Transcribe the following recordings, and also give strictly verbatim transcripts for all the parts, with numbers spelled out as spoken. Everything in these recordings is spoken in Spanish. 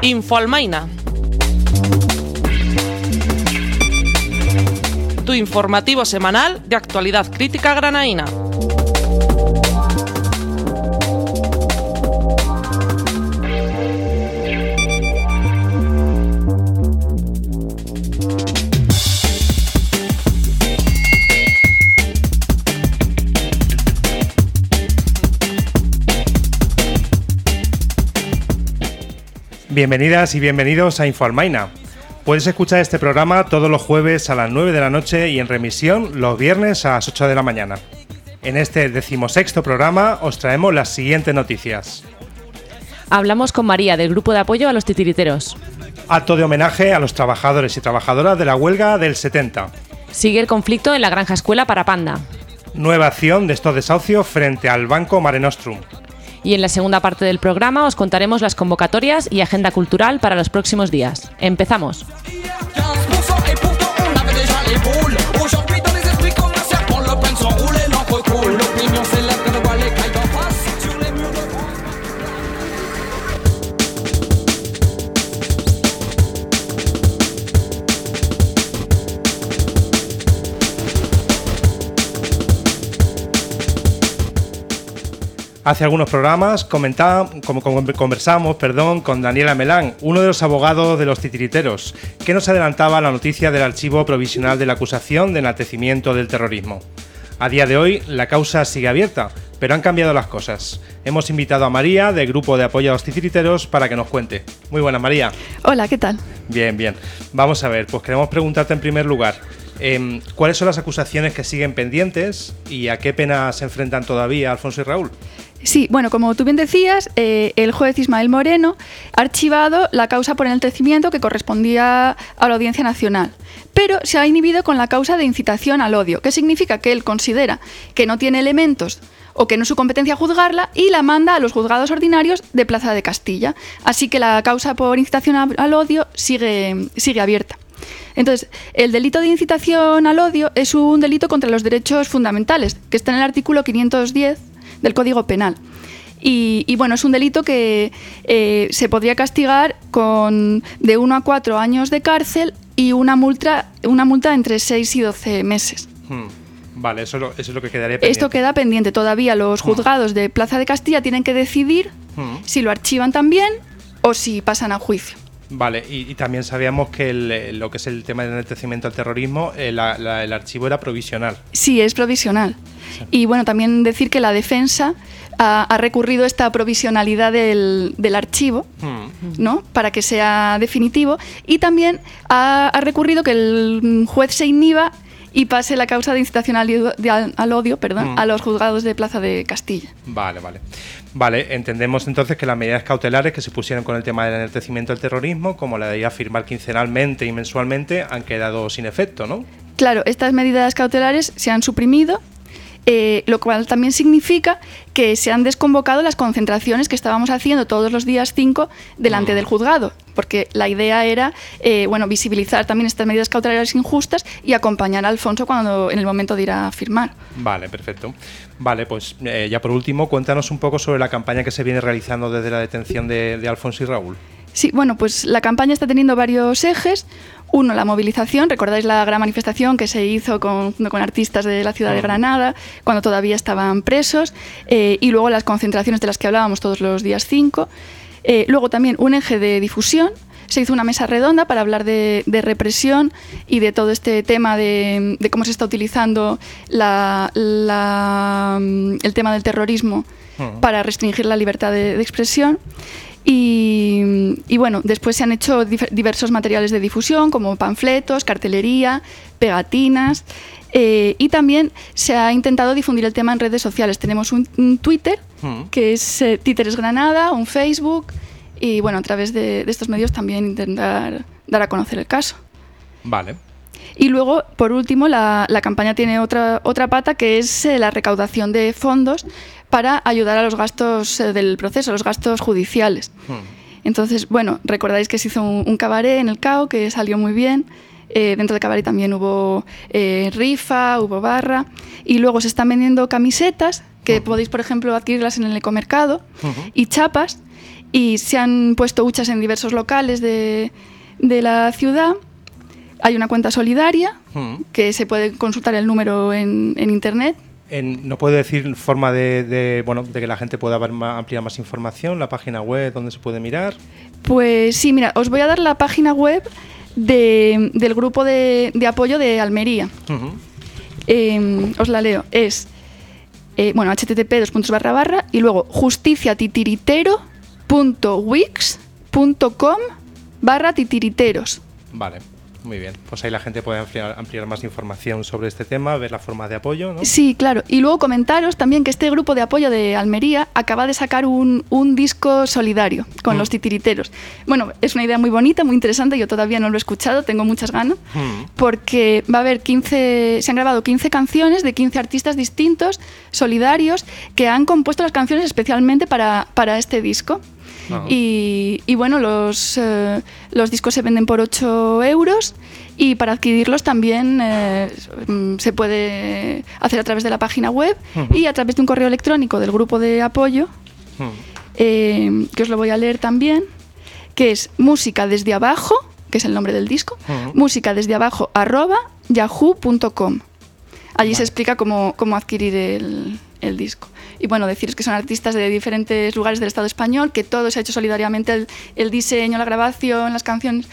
Infoalmaina. Tu informativo semanal de actualidad crítica granaína. Bienvenidas y bienvenidos a Infoalmaina. Puedes escuchar este programa todos los jueves a las nueve de la noche y en remisión los viernes a las ocho de la mañana. En este decimosexto programa os traemos las siguientes noticias. Hablamos con María del Grupo de Apoyo a los Titiriteros. Acto de homenaje a los trabajadores y trabajadoras de la huelga del setenta. Sigue el conflicto en la granja escuela para Panda. Nueva acción de estos desahucios frente al Banco Mare Nostrum. Y en la segunda parte del programa os contaremos las convocatorias y agenda cultural para los próximos días. ¡Empezamos! Hace algunos programas comentá, como, como conversamos perdón, con Daniela Melán, uno de los abogados de los titiriteros, que nos adelantaba la noticia del archivo provisional de la acusación de enaltecimiento del terrorismo. A día de hoy la causa sigue abierta, pero han cambiado las cosas. Hemos invitado a María, del Grupo de Apoyo a los Titiriteros, para que nos cuente. Muy buenas, María. Hola, ¿qué tal? Bien, bien. Vamos a ver, pues queremos preguntarte en primer lugar, eh, ¿cuáles son las acusaciones que siguen pendientes y a qué pena se enfrentan todavía Alfonso y Raúl? Sí, bueno, como tú bien decías, eh, el juez Ismael Moreno ha archivado la causa por enaltecimiento que correspondía a la Audiencia Nacional, pero se ha inhibido con la causa de incitación al odio, que significa que él considera que no tiene elementos o que no es su competencia juzgarla y la manda a los juzgados ordinarios de Plaza de Castilla. Así que la causa por incitación al odio sigue, sigue abierta. Entonces, el delito de incitación al odio es un delito contra los derechos fundamentales, que está en el artículo quinientos diez del Código Penal. Y, y bueno, es un delito que eh, se podría castigar con de uno a cuatro años de cárcel y una multa, una multa entre seis y doce meses. Hmm. Vale, eso es, lo, eso es lo que quedaría pendiente. Esto queda pendiente. Todavía los juzgados de Plaza de Castilla tienen que decidir hmm. si lo archivan también o si pasan a juicio. Vale, y, y también sabíamos que el, lo que es el tema del enaltecimiento al terrorismo, eh, la, la, el archivo era provisional. Sí, es provisional. Sí. Y bueno, también decir que la defensa ha, ha recurrido esta provisionalidad del, del archivo, hmm. ¿no?, para que sea definitivo, y también ha, ha recurrido que el juez se inhiba y pase la causa de incitación al, de, al odio perdón, mm. a los juzgados de Plaza de Castilla. Vale, vale. Vale, entendemos entonces que las medidas cautelares que se pusieron con el tema del enaltecimiento del terrorismo, como la de ir a firmar quincenalmente y mensualmente, han quedado sin efecto, ¿no? Claro, estas medidas cautelares se han suprimido, eh, lo cual también significa que se han desconvocado las concentraciones que estábamos haciendo todos los días cinco delante mm. del juzgado, porque la idea era eh, bueno, visibilizar también estas medidas cautelares injustas y acompañar a Alfonso cuando en el momento de ir a firmar. Vale, perfecto. Vale, pues eh, ya por último, cuéntanos un poco sobre la campaña que se viene realizando desde la detención de, de Alfonso y Raúl. Sí, bueno, pues la campaña está teniendo varios ejes. Uno, la movilización. Recordáis la gran manifestación que se hizo con, con artistas de la ciudad de Granada, cuando todavía estaban presos. Eh, y luego las concentraciones de las que hablábamos todos los días cinco. Eh, luego también un eje de difusión. Se hizo una mesa redonda para hablar de, de represión y de todo este tema de, de cómo se está utilizando la, la, el tema del terrorismo uh-huh. para restringir la libertad de, de expresión. Y, y bueno, después se han hecho diversos materiales de difusión como panfletos, cartelería, pegatinas eh, y también se ha intentado difundir el tema en redes sociales. Tenemos un, un Twitter uh-huh. que es eh, Títeres Granada, un Facebook y bueno, a través de, de estos medios también intentar dar a conocer el caso. Vale. Y luego, por último, la, la campaña tiene otra, otra pata que es eh, la recaudación de fondos para ayudar a los gastos eh, del proceso, los gastos judiciales. Hmm. Entonces, bueno, recordáis que se hizo un, un cabaret en el C A O que salió muy bien. Eh, dentro del cabaret también hubo eh, rifa, hubo barra. Y luego se están vendiendo camisetas, que uh-huh. podéis, por ejemplo, adquirirlas en el ecomercado, uh-huh. y chapas. y se han puesto huchas en diversos locales de, de la ciudad. Hay una cuenta solidaria, mm. que se puede consultar el número en, en internet. En, ¿No puede decir forma de, de, bueno, de que la gente pueda ver más, ampliar más información? ¿La página web donde se puede mirar? Pues sí, mira, os voy a dar la página web de, del grupo de, de apoyo de Almería. Uh-huh. eh, os la leo. Es, eh, bueno, http dos puntos barra barra y luego justiciatitiritero punto wix punto com barra titiriteros. Vale. Muy bien, pues ahí la gente puede ampliar, ampliar más información sobre este tema, ver la forma de apoyo, ¿no? Sí, claro. Y luego comentaros también que este grupo de apoyo de Almería acaba de sacar un, un disco solidario con mm. los titiriteros. Bueno, es una idea muy bonita, muy interesante, yo todavía no lo he escuchado, tengo muchas ganas, mm. porque va a haber quince, se han grabado quince canciones de quince artistas distintos, solidarios, que han compuesto las canciones especialmente para, para este disco. Uh-huh. Y, y bueno, los, eh, los discos se venden por ocho euros y para adquirirlos también eh, se puede hacer a través de la página web uh-huh. y a través de un correo electrónico del grupo de apoyo, uh-huh. eh, que os lo voy a leer también, que es música desde abajo, que es el nombre del disco, uh-huh. música desde abajo arroba yahoo punto com. Allí vale. se explica cómo, cómo adquirir el, el disco. Y bueno, deciros que son artistas de diferentes lugares del Estado español, que todo se ha hecho solidariamente, el, el diseño, la grabación, las canciones,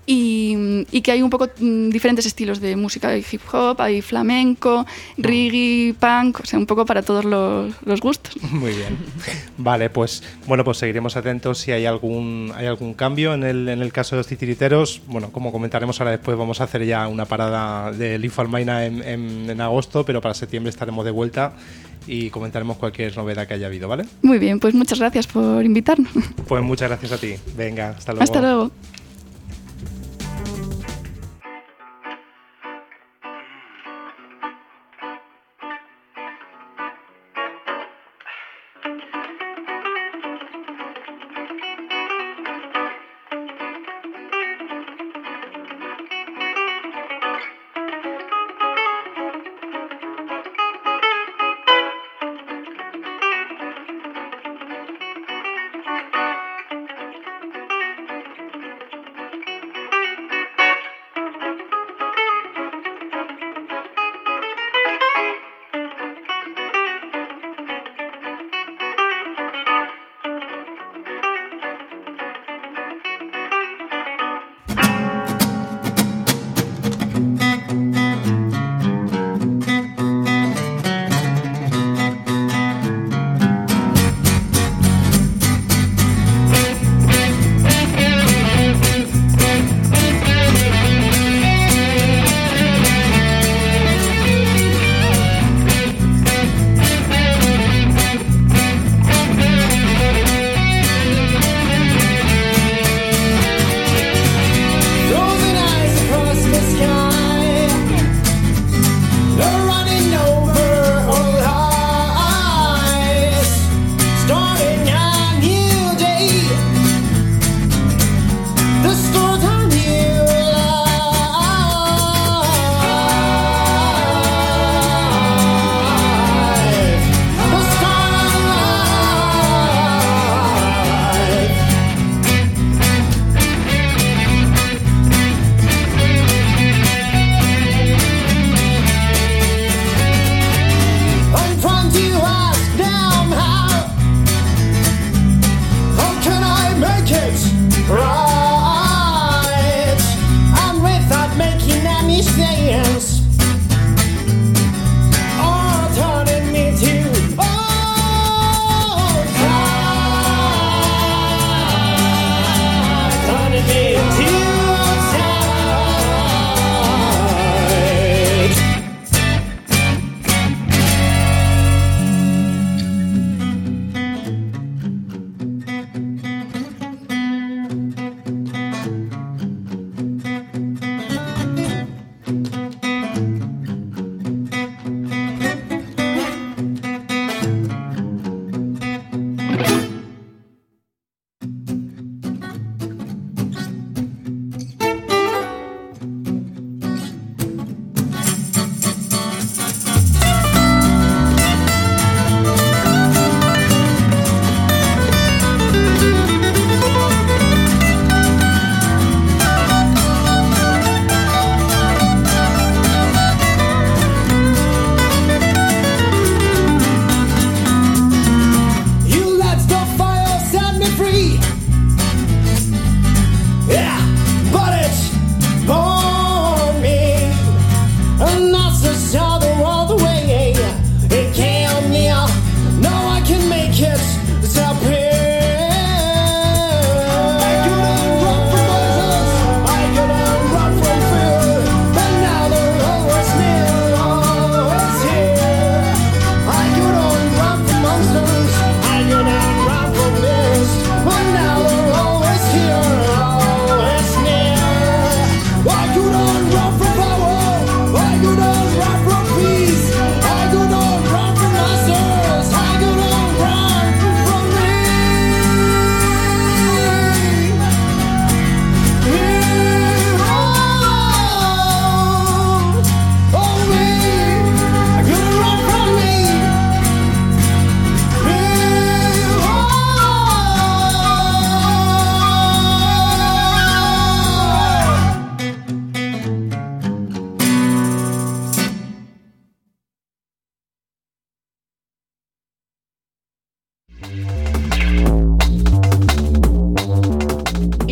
y, y que hay un poco mm, diferentes estilos de música. Hay hip hop, hay flamenco, reggae, punk, o sea, un poco para todos los, los gustos. Muy bien. Vale, pues bueno, pues seguiremos atentos si hay algún hay algún cambio en el, en el caso de los titiriteros. Bueno, como comentaremos ahora después, vamos a hacer ya una parada del Infalmaina en, en, en agosto, pero para septiembre estaremos de vuelta y comentaremos cualquier novedad que haya habido, ¿vale? Muy bien, pues muchas gracias por invitarnos. Pues muchas gracias a ti. Venga, hasta luego. Hasta luego.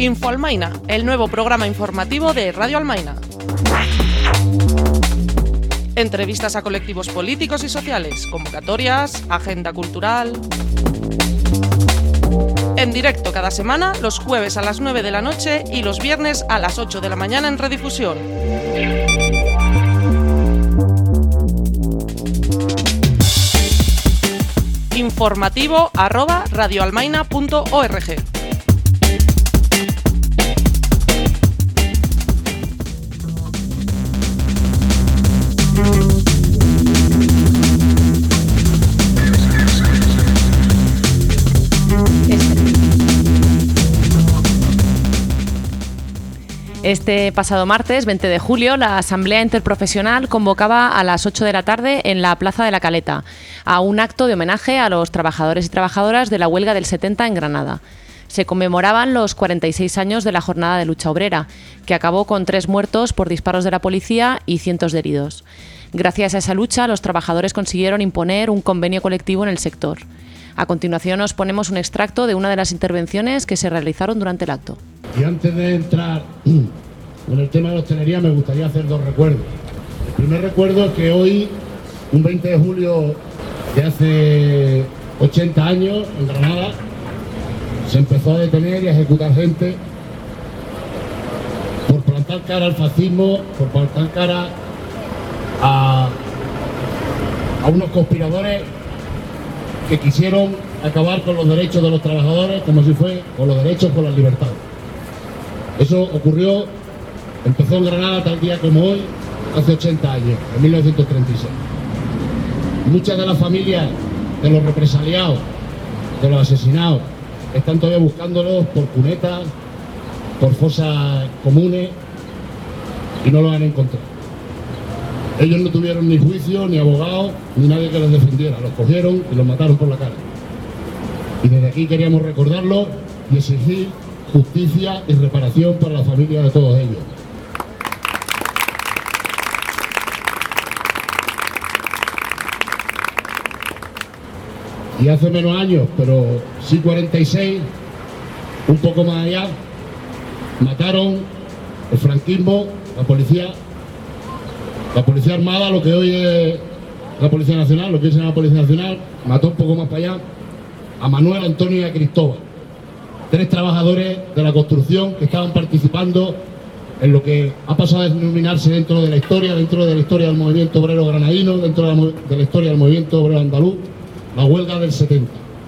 Info Almaina, el nuevo programa informativo de Radio Almaina. Entrevistas a colectivos políticos y sociales, convocatorias, agenda cultural. En directo cada semana, los jueves a las nueve de la noche y los viernes a las ocho de la mañana en redifusión. Informativo arroba radioalmaina punto org. Este pasado martes, veinte de julio, la Asamblea Interprofesional convocaba a las ocho de la tarde en la Plaza de la Caleta a un acto de homenaje a los trabajadores y trabajadoras de la huelga del setenta en Granada. Se conmemoraban los cuarenta y seis años de la jornada de lucha obrera, que acabó con tres muertos por disparos de la policía y cientos de heridos. Gracias a esa lucha, los trabajadores consiguieron imponer un convenio colectivo en el sector. A continuación os ponemos un extracto de una de las intervenciones que se realizaron durante el acto. Y antes de entrar con el tema de la hostelería, me gustaría hacer dos recuerdos. El primer recuerdo es que hoy, un veinte de julio de hace ochenta años, en Granada, se empezó a detener y a ejecutar gente por plantar cara al fascismo, por plantar cara a, a unos conspiradores que quisieron acabar con los derechos de los trabajadores, como si fue con los derechos, con las libertades. Eso ocurrió, empezó en Granada tal día como hoy, hace ochenta años, en mil novecientos treinta y seis. Muchas de las familias de los represaliados, de los asesinados, están todavía buscándolos por cunetas, por fosas comunes, y no los han encontrado. Ellos no tuvieron ni juicio, ni abogado, ni nadie que los defendiera. Los cogieron y los mataron por la cara. Y desde aquí queríamos recordarlo y exigir justicia y reparación para la familia de todos ellos. Y hace menos años, pero sí cuarenta y seis, un poco más allá, mataron el franquismo, la policía, la policía armada, lo que hoy es la Policía Nacional, lo que hoy se llama la Policía Nacional, mató un poco más para allá a Manuel, Antonio y a Cristóbal. Tres trabajadores de la construcción que estaban participando en lo que ha pasado a denominarse dentro de la historia, dentro de la historia del movimiento obrero granadino, dentro de la, de la historia del movimiento obrero andaluz, la huelga del setenta.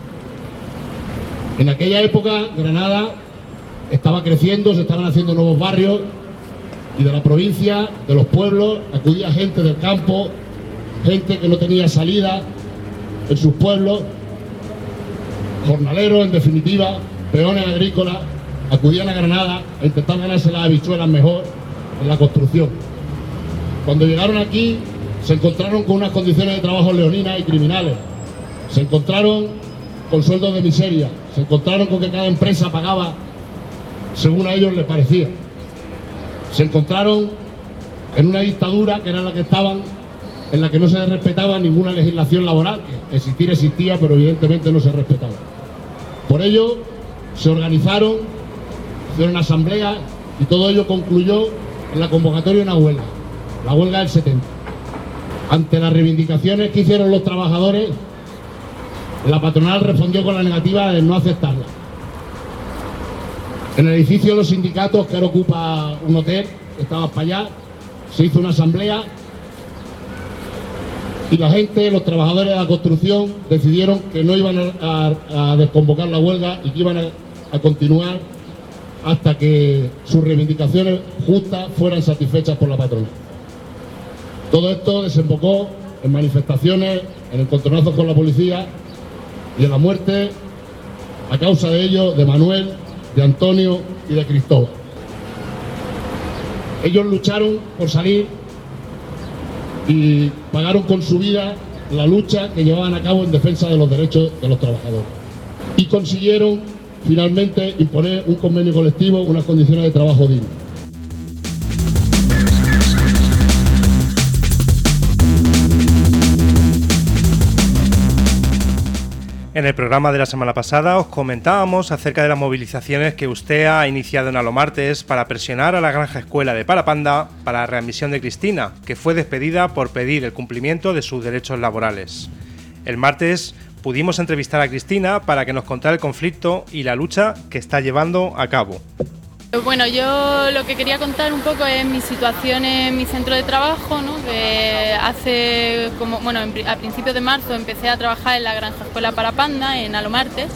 En aquella época Granada estaba creciendo, se estaban haciendo nuevos barrios y de la provincia, de los pueblos, acudía gente del campo, gente que no tenía salida en sus pueblos, jornaleros en definitiva, peones agrícolas, acudían a Granada a intentar ganarse las habichuelas mejor en la construcción. Cuando llegaron aquí se encontraron con unas condiciones de trabajo leoninas y criminales, se encontraron con sueldos de miseria, se encontraron con que cada empresa pagaba según a ellos les parecía, se encontraron en una dictadura que era la que estaban, en la que no se respetaba ninguna legislación laboral, que existir existía, pero evidentemente no se respetaba. Por ello se organizaron, hicieron asambleas y todo ello concluyó en la convocatoria de una huelga, la huelga del setenta. Ante las reivindicaciones que hicieron los trabajadores, la patronal respondió con la negativa de no aceptarla. En el edificio de los sindicatos, que ahora ocupa un hotel, que estaba para allá, se hizo una asamblea y la gente, los trabajadores de la construcción, decidieron que no iban a, a, a desconvocar la huelga y que iban a, a continuar hasta que sus reivindicaciones justas fueran satisfechas por la patronal. Todo esto desembocó en manifestaciones, en encontronazos con la policía y en la muerte, a causa de ello, de Manuel, de Antonio y de Cristóbal. Ellos lucharon por salir y pagaron con su vida la lucha que llevaban a cabo en defensa de los derechos de los trabajadores. Y consiguieron finalmente imponer un convenio colectivo, unas condiciones de trabajo dignas. En el programa de la semana pasada os comentábamos acerca de las movilizaciones que usted ha iniciado en Alomartes para presionar a la Granja Escuela de Parapanda para la readmisión de Cristina, que fue despedida por pedir el cumplimiento de sus derechos laborales. El martes pudimos entrevistar a Cristina para que nos contara el conflicto y la lucha que está llevando a cabo. Bueno, yo lo que quería contar un poco es mi situación en mi centro de trabajo, ¿no? Que hace como, bueno, a principios de marzo empecé a trabajar en la Granja Escuela Parapanda, en Alomartes.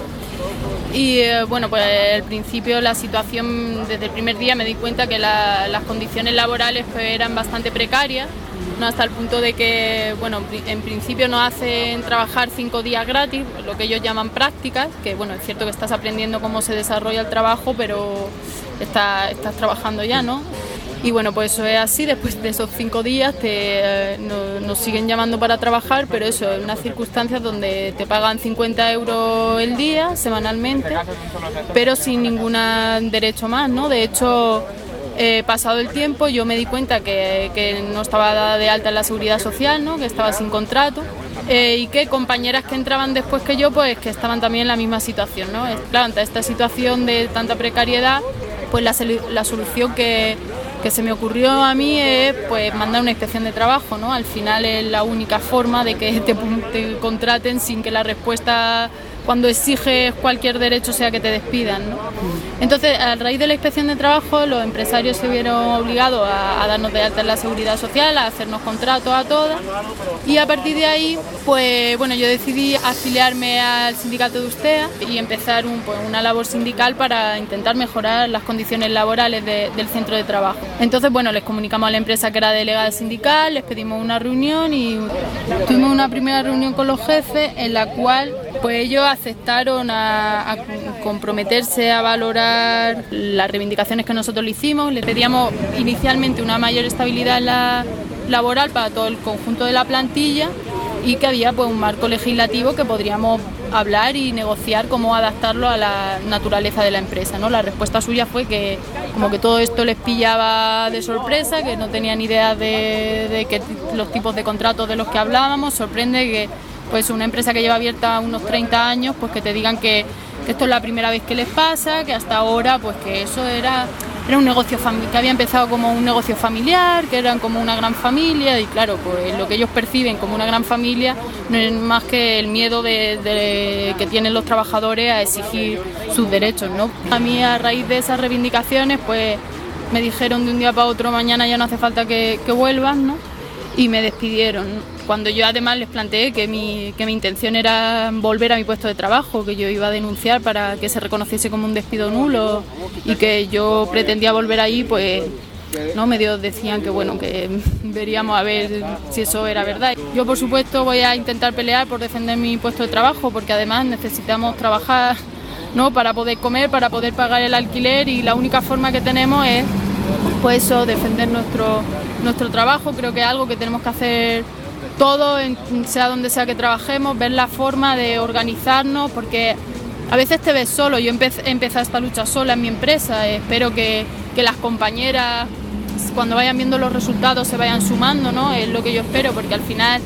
Y bueno, pues al principio la situación, desde el primer día me di cuenta que la, las condiciones laborales pues, eran bastante precarias, ¿no? Hasta el punto de que, bueno, en principio nos hacen trabajar cinco días gratis, lo que ellos llaman prácticas, que bueno, es cierto que estás aprendiendo cómo se desarrolla el trabajo, pero está, estás trabajando ya, ¿no? Y bueno, pues eso es así, después de esos cinco días te, eh, no, nos siguen llamando para trabajar, pero eso, en unas circunstancias donde te pagan cincuenta euros el día, semanalmente, pero sin ningún derecho más, ¿no? De hecho, eh, pasado el tiempo yo me di cuenta que, que no estaba dada de alta en la Seguridad Social, ¿no? Que estaba sin contrato, eh, y que compañeras que entraban después que yo, pues que estaban también en la misma situación, ¿no? Claro, ante esta situación de tanta precariedad, pues la, la solución que... que se me ocurrió a mí es pues mandar una inspección de trabajo, ¿no? Al final es la única forma de que te, te contraten sin que la respuesta cuando exiges cualquier derecho sea que te despidan, ¿no? Entonces, a raíz de la inspección de trabajo, los empresarios se vieron obligados a, a darnos de alta en la Seguridad Social, a hacernos contratos a todas, y a partir de ahí, pues bueno, yo decidí afiliarme al sindicato de Ustea y empezar un, pues, una labor sindical para intentar mejorar las condiciones laborales de, del centro de trabajo. Entonces, bueno, les comunicamos a la empresa que era delegada sindical, les pedimos una reunión y tuvimos una primera reunión con los jefes en la cual pues ellos aceptaron a, a comprometerse a valorar las reivindicaciones que nosotros le hicimos. Le pedíamos inicialmente una mayor estabilidad en la laboral para todo el conjunto de la plantilla y que había pues un marco legislativo que podríamos hablar y negociar cómo adaptarlo a la naturaleza de la empresa, ¿no? La respuesta suya fue que como que todo esto les pillaba de sorpresa, que no tenían idea de, de que los tipos de contratos de los que hablábamos. Sorprende que pues una empresa que lleva abierta unos treinta años, pues que te digan que, que esto es la primera vez que les pasa, que hasta ahora pues que eso era, era un negocio familiar, que había empezado como un negocio familiar, que eran como una gran familia, y claro, pues lo que ellos perciben como una gran familia no es más que el miedo de, de, que tienen los trabajadores a exigir sus derechos, ¿no? A mí, a raíz de esas reivindicaciones, pues me dijeron de un día para otro, mañana ya no hace falta que, que vuelvan, ¿no? Y me despidieron, ¿no? Cuando yo además les planteé que mi, que mi intención era volver a mi puesto de trabajo, que yo iba a denunciar para que se reconociese como un despido nulo y que yo pretendía volver ahí, pues no, medio decían que bueno, que veríamos a ver si eso era verdad. Yo por supuesto voy a intentar pelear por defender mi puesto de trabajo, porque además necesitamos trabajar, ¿no? Para poder comer, para poder pagar el alquiler, y la única forma que tenemos es pues eso, defender nuestro, nuestro trabajo. Creo que es algo que tenemos que hacer todo, en, sea donde sea que trabajemos, ver la forma de organizarnos, porque a veces te ves solo. Yo empecé, empecé esta lucha sola en mi empresa, espero que, que las compañeras cuando vayan viendo los resultados se vayan sumando, ¿no? Es lo que yo espero, porque al final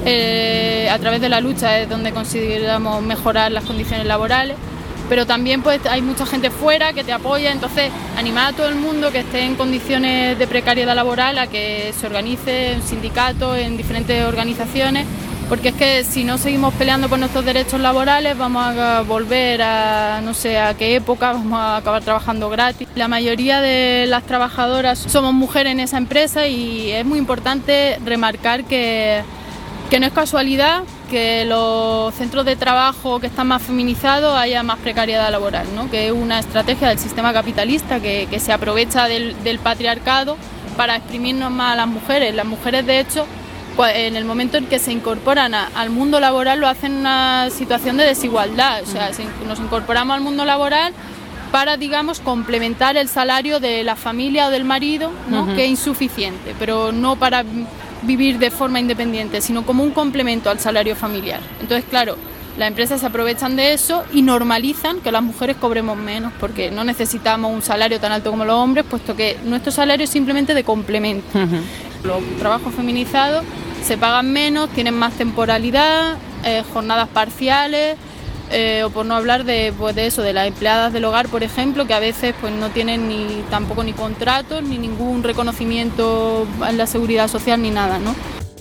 eh, a través de la lucha es donde consideramos mejorar las condiciones laborales. Pero también pues hay mucha gente fuera que te apoya, entonces animar a todo el mundo que esté en condiciones de precariedad laboral a que se organice en sindicatos, en diferentes organizaciones, porque es que si no seguimos peleando por nuestros derechos laborales vamos a volver a no sé a qué época, vamos a acabar trabajando gratis. La mayoría de las trabajadoras somos mujeres en esa empresa y es muy importante remarcar que, que no es casualidad que los centros de trabajo que están más feminizados haya más precariedad laboral, ¿no? Que es una estrategia del sistema capitalista que, que se aprovecha del, del patriarcado para exprimirnos más a las mujeres. Las mujeres, de hecho, en el momento en que se incorporan a, al mundo laboral, lo hacen en una situación de desigualdad. O sea, se, nos incorporamos al mundo laboral para, digamos, complementar el salario de la familia o del marido, ¿no? Uh-huh. Que es insuficiente, pero no para vivir de forma independiente, sino como un complemento al salario familiar. Entonces, claro, las empresas se aprovechan de eso y normalizan que las mujeres cobremos menos, porque no necesitamos un salario tan alto como los hombres, puesto que nuestro salario es simplemente de complemento. Uh-huh. Los trabajos feminizados se pagan menos, tienen más temporalidad, eh, jornadas parciales, eh, o por no hablar de, pues de eso, de las empleadas del hogar, por ejemplo, que a veces pues no tienen ni tampoco ni contratos ni ningún reconocimiento en la seguridad social ni nada, ¿no?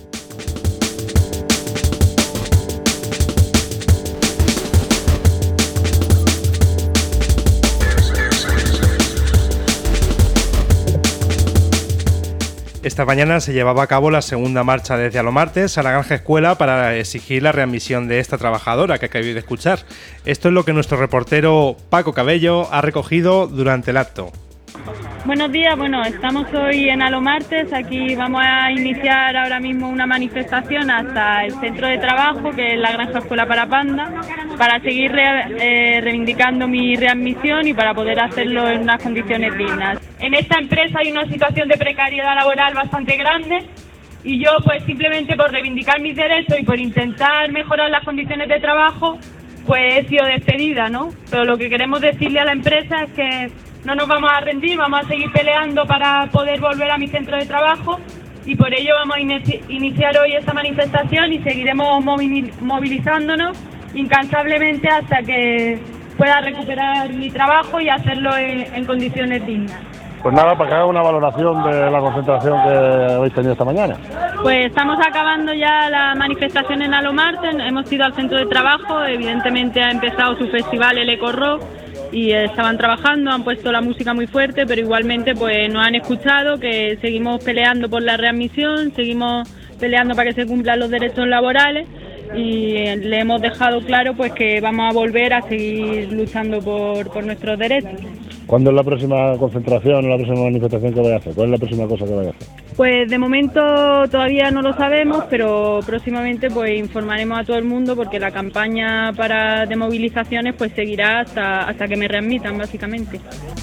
Esta mañana se llevaba a cabo la segunda marcha desde Alomartes a la Granja Escuela para exigir la readmisión de esta trabajadora que acabáis de escuchar. Esto es lo que nuestro reportero Paco Cabello ha recogido durante el acto. Buenos días, bueno, estamos hoy en Alomartes, aquí vamos a iniciar ahora mismo una manifestación hasta el centro de trabajo, que es la Granja Escuela Parapanda, para seguir re, eh, reivindicando mi readmisión y para poder hacerlo en unas condiciones dignas. En esta empresa hay una situación de precariedad laboral bastante grande y yo pues simplemente por reivindicar mis derechos y por intentar mejorar las condiciones de trabajo, pues he sido despedida, ¿no? Pero lo que queremos decirle a la empresa es que no nos vamos a rendir, vamos a seguir peleando para poder volver a mi centro de trabajo y por ello vamos a inici- iniciar hoy esta manifestación y seguiremos movil- movilizándonos incansablemente hasta que pueda recuperar mi trabajo y hacerlo en, en condiciones dignas. Pues nada, para que haga una valoración de la concentración que habéis tenido esta mañana. Pues estamos acabando ya la manifestación en Alomartes, hemos ido al centro de trabajo, evidentemente ha empezado su festival el Eco Rock y estaban trabajando, han puesto la música muy fuerte, pero igualmente pues nos han escuchado que seguimos peleando por la readmisión, seguimos peleando para que se cumplan los derechos laborales y le hemos dejado claro pues que vamos a volver a seguir luchando por, por nuestros derechos. ¿Cuándo es la próxima concentración o la próxima manifestación que vais a hacer? ¿Cuál es la próxima cosa que vais a hacer? Pues de momento todavía no lo sabemos, pero próximamente pues informaremos a todo el mundo porque la campaña para de movilizaciones pues seguirá hasta, hasta que me readmitan básicamente.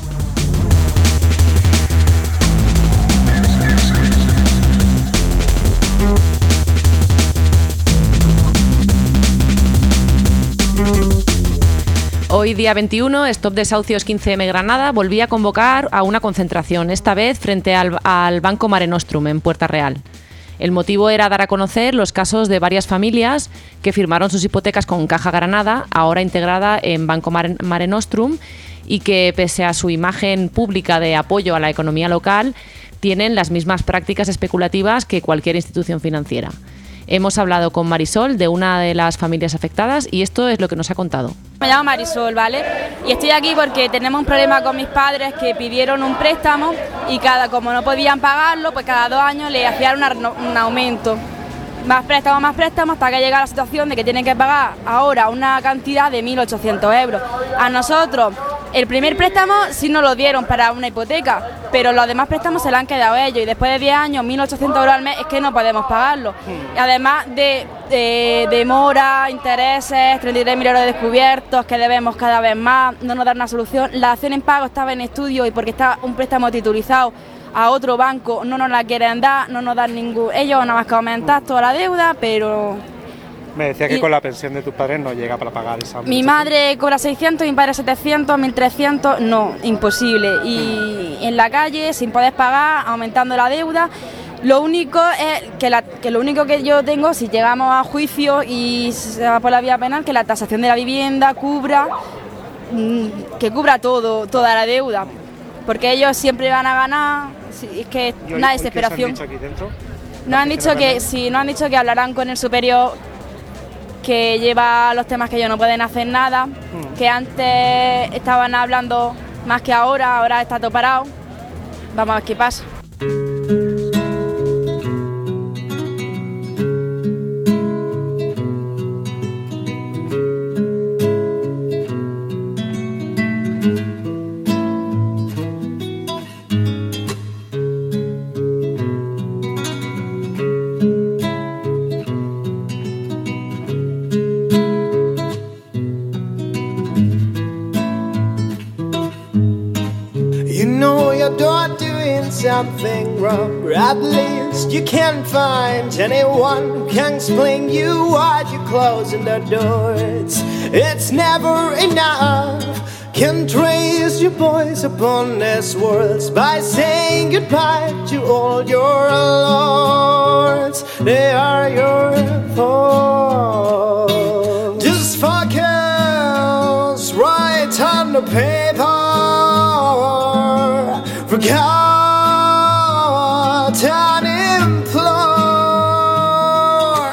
Hoy, día veintiuno, Stop Desahucios quince eme Granada volvía a convocar a una concentración, esta vez frente al, al Banco Mare Nostrum, en Puerta Real. El motivo era dar a conocer los casos de varias familias que firmaron sus hipotecas con Caja Granada, ahora integrada en Banco Mare, Mare Nostrum, y que, pese a su imagen pública de apoyo a la economía local, tienen las mismas prácticas especulativas que cualquier institución financiera. Hemos hablado con Marisol, de una de las familias afectadas, y esto es lo que nos ha contado. Me llamo Marisol, ¿vale? Y estoy aquí porque tenemos un problema con mis padres que pidieron un préstamo y cada, como no podían pagarlo, pues cada dos años le hacían una, un aumento. Más préstamos, más préstamos, hasta que llega la situación de que tienen que pagar ahora una cantidad de mil ochocientos euros. A nosotros, el primer préstamo sí nos lo dieron para una hipoteca, pero los demás préstamos se lo han quedado ellos y después de diez años, mil ochocientos euros al mes es que no podemos pagarlo. Y además de, de, de mora, intereses, treinta y tres mil euros de descubiertos que debemos cada vez más, no nos dan una solución. La acción en pago estaba en estudio y porque está un préstamo titulizado a otro banco no nos la quieren dar, no nos dan ningún... Ellos nada más que aumentar toda la deuda, pero... Me decía que y... con la pensión de tus padres no llega para pagar esa... Mi madre cobra seiscientos, mi padre setecientos, mil trescientos, no, imposible. Y en la calle, sin poder pagar, aumentando la deuda. Lo único es que, la, que lo único que yo tengo, si llegamos a juicio y se va por la vía penal, que la tasación de la vivienda cubra, que cubra todo, toda la deuda. Porque ellos siempre van a ganar, es que es una desesperación. ¿Qué os han dicho aquí dentro? Nos han dicho que sí, nos han dicho que hablarán con el superior que lleva los temas que ellos no pueden hacer nada, hmm. que antes estaban hablando más que ahora, ahora está todo parado. Vamos a ver qué pasa. Something wrong, or at least you can't find anyone who can explain you why you're closing the doors. It's never enough. Can't trace your voice upon these words by saying goodbye to all your lords. They are your fault. Just focus the paper, forgotten implore.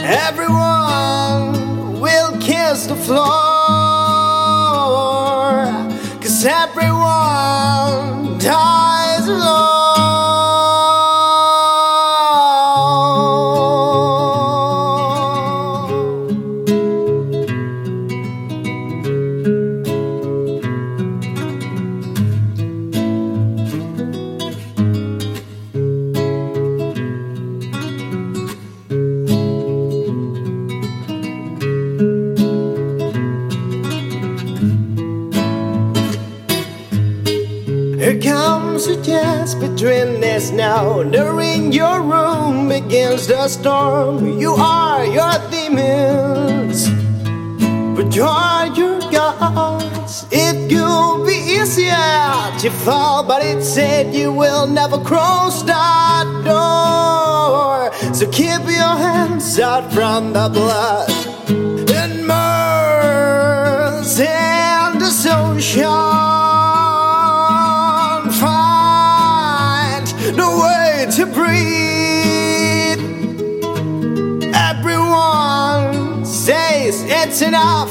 Everyone will kiss the floor, 'cause everyone dies alone. Here comes a chance between this now. During your room begins the storm. You are your demons, but you are your gods. It could be easier to fall, but it said you will never cross that door. So keep your hands out from the blood and mercy and destruction. No way to breathe. Everyone says it's enough,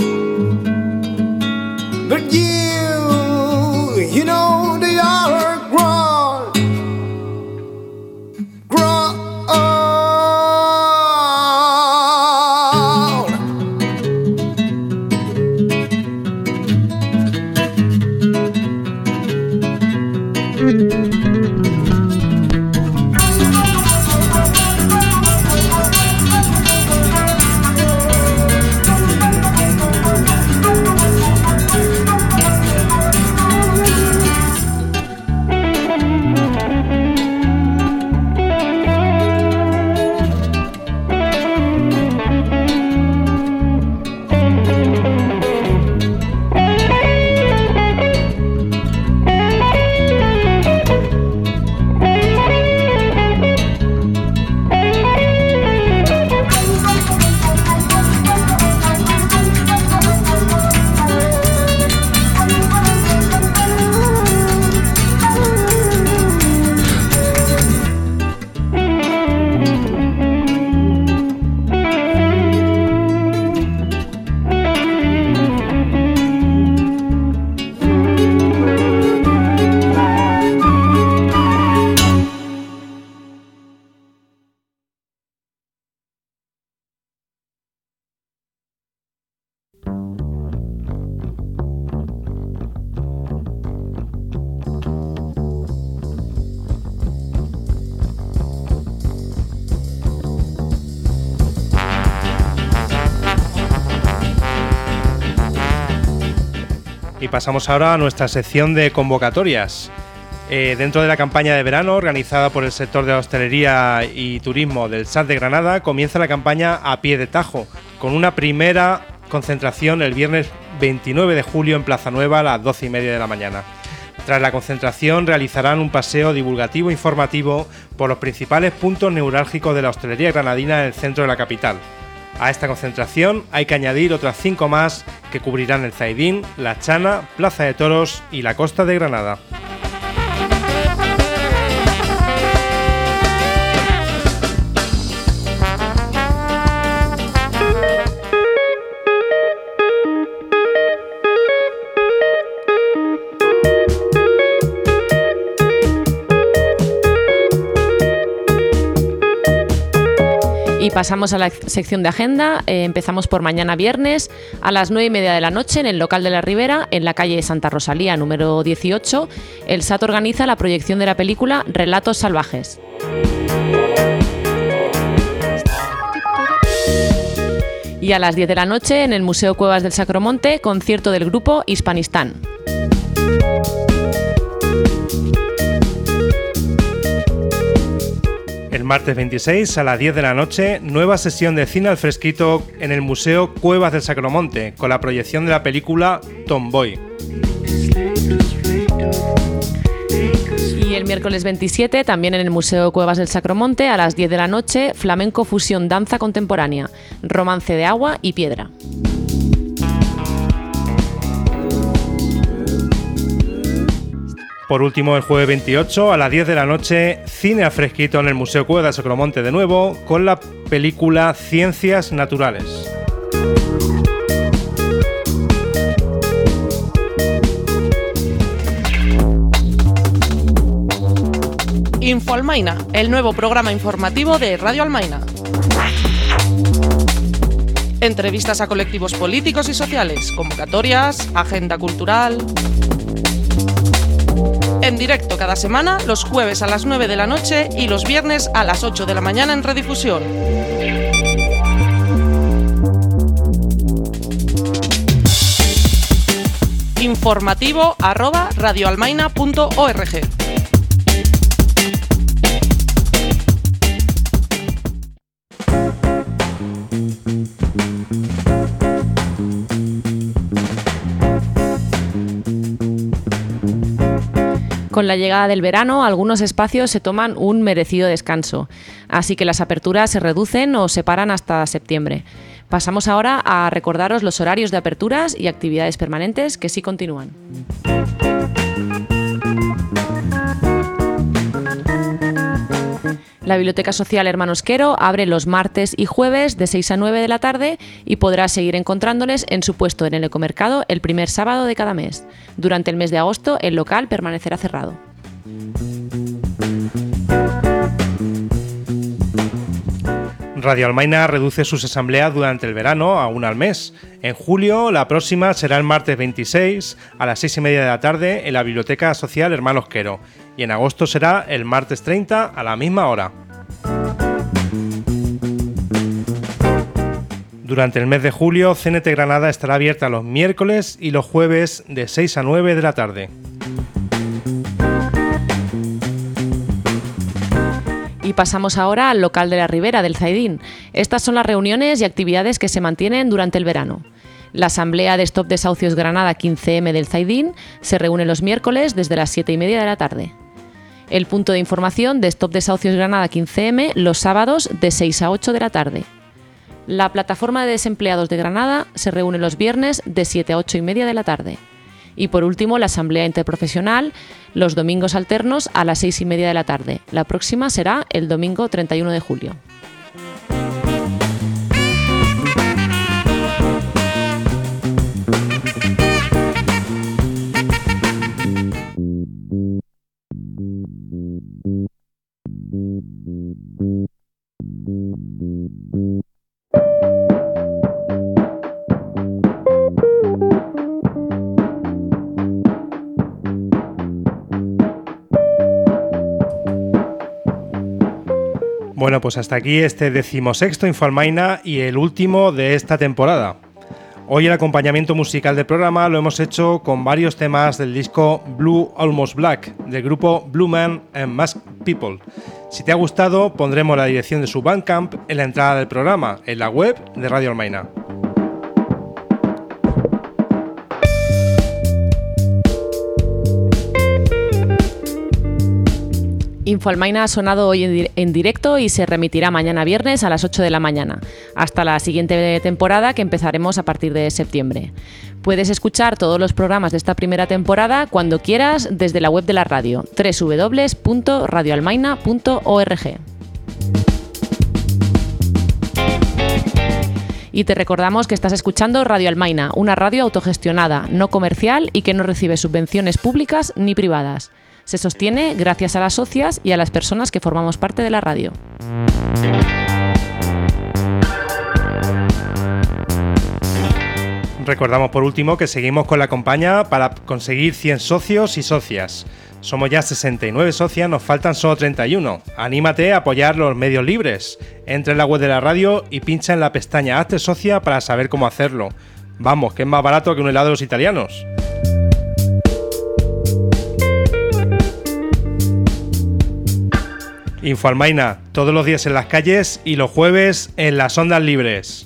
but you, you know they are grown, grown. Y pasamos ahora a nuestra sección de convocatorias. Eh, dentro de la campaña de verano organizada por el sector de la hostelería y turismo del S A T de Granada, comienza la campaña A Pie de Tajo, con una primera concentración el viernes veintinueve de julio en Plaza Nueva a las doce y media de la mañana. Tras la concentración realizarán un paseo divulgativo e informativo por los principales puntos neurálgicos de la hostelería granadina en el centro de la capital. A esta concentración hay que añadir otras cinco más que cubrirán el Zaidín, La Chana, Plaza de Toros y la Costa de Granada. Y pasamos a la sección de agenda. Eh, empezamos por mañana viernes a las nueve y media de la noche en el local de la Ribera, en la calle Santa Rosalía número dieciocho. El S A T organiza la proyección de la película Relatos Salvajes. Y a las diez de la noche en el Museo Cuevas del Sacromonte, concierto del grupo Hispanistán. El martes veintiséis a las diez de la noche, nueva sesión de cine al fresquito en el Museo Cuevas del Sacromonte, con la proyección de la película Tomboy. Y el miércoles veintisiete, también en el Museo Cuevas del Sacromonte, a las diez de la noche, flamenco fusión danza contemporánea, romance de agua y piedra. Por último, el jueves veintiocho a las diez de la noche, cine al fresquito en el Museo Cueva de Sacromonte de nuevo, con la película Ciencias Naturales. Info Almaina, el nuevo programa informativo de Radio Almaina. Entrevistas a colectivos políticos y sociales, convocatorias, agenda cultural. En directo cada semana, los jueves a las nueve de la noche y los viernes a las ocho de la mañana en redifusión. Informativo arroba radioalmaina punto org. Con la llegada del verano, algunos espacios se toman un merecido descanso, así que las aperturas se reducen o se paran hasta septiembre. Pasamos ahora a recordaros los horarios de aperturas y actividades permanentes que sí continúan. La Biblioteca Social Hermanos Quero abre los martes y jueves de seis a nueve de la tarde y podrás seguir encontrándoles en su puesto en el Ecomercado el primer sábado de cada mes. Durante el mes de agosto, el local permanecerá cerrado. Radio Almaina reduce sus asambleas durante el verano a una al mes. En julio, la próxima será el martes veintiséis a las seis y media de la tarde en la Biblioteca Social Hermanos Quero. Y en agosto será el martes treinta a la misma hora. Durante el mes de julio, C N T Granada estará abierta los miércoles y los jueves de seis a nueve de la tarde. Y pasamos ahora al local de la Ribera del Zaidín. Estas son las reuniones y actividades que se mantienen durante el verano. La Asamblea de Stop Desahucios Granada quince eme del Zaidín se reúne los miércoles desde las siete y media de la tarde. El punto de información de Stop Desahucios Granada quince eme los sábados de seis a ocho de la tarde. La Plataforma de Desempleados de Granada se reúne los viernes de siete a ocho y media de la tarde. Y por último, la Asamblea Interprofesional los domingos alternos a las seis y media de la tarde. La próxima será el domingo treinta y uno de julio. Bueno, pues hasta aquí este decimosexto Info Almaina y el último de esta temporada. Hoy el acompañamiento musical del programa lo hemos hecho con varios temas del disco Blue Almost Black, del grupo Blue Man and Masked People. Si te ha gustado, pondremos la dirección de su Bandcamp en la entrada del programa, en la web de Radio Almaina. Info Almaina ha sonado hoy en directo y se remitirá mañana viernes a las ocho de la mañana, hasta la siguiente temporada que empezaremos a partir de septiembre. Puedes escuchar todos los programas de esta primera temporada cuando quieras desde la web de la radio, doble u doble u doble u punto radio almaina punto org. Y te recordamos que estás escuchando Radio Almaina, una radio autogestionada, no comercial y que no recibe subvenciones públicas ni privadas. Se sostiene gracias a las socias y a las personas que formamos parte de la radio. Recordamos por último que seguimos con la campaña para conseguir cien socios y socias. Somos ya sesenta y nueve socias, nos faltan solo treinta y uno. Anímate a apoyar los medios libres. Entra en la web de la radio y pincha en la pestaña Hazte socia para saber cómo hacerlo. Vamos, que es más barato que un helado de los italianos. Info Almaina, todos los días en las calles y los jueves en las ondas libres.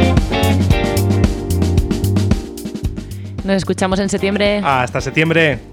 Nos escuchamos en septiembre. Hasta septiembre.